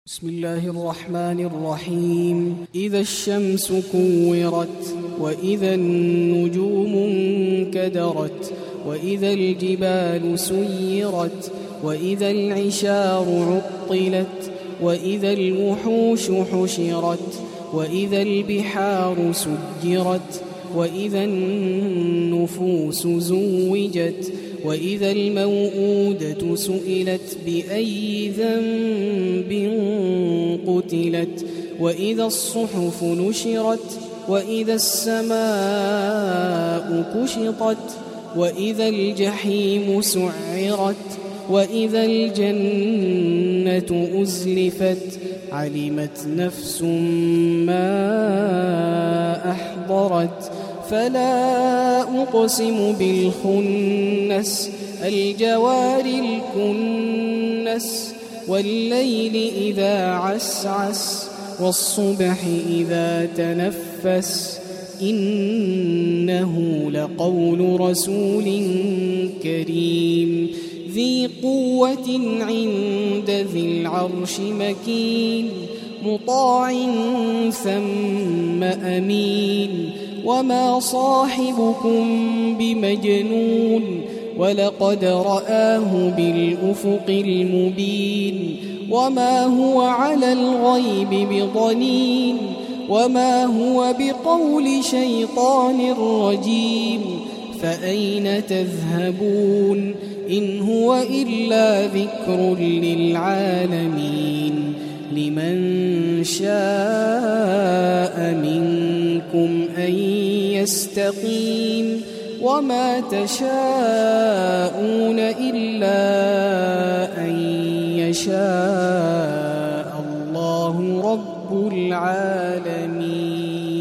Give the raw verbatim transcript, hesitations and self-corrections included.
بسم الله الرحمن الرحيم. إذا الشمس كورت، وإذا النجوم انكدرت، وإذا الجبال سيرت، وإذا العشار عطلت، وإذا الوحوش حشرت، وإذا البحار سجرت، وإذا النفوس زوجت، وإذا الموءودة سئلت بأي ذنب قتلت، وإذا الصحف نشرت، وإذا السماء كشطت، وإذا الجحيم سعرت، وإذا الجنة أزلفت، علمت نفس ما أحضرت. فلا أقسم بالخنس، الجوار الكنس، والليل إذا عسعس، والصبح إذا تنفس، إنه لقول رسول كريم ذي قوة عند ذي العرش مكين، مطاع ثم أمين. وما صاحبكم بمجنون، ولقد رآه بالأفق المبين. وما هو على الغيب بضنين، وما هو بقول شيطان رجيم. فأين تذهبون؟ إن هو إلا ذكر للعالمين. لمن شاء منكم أن يستقيم، وما تشاءون إلا أن يشاء الله رب العالمين.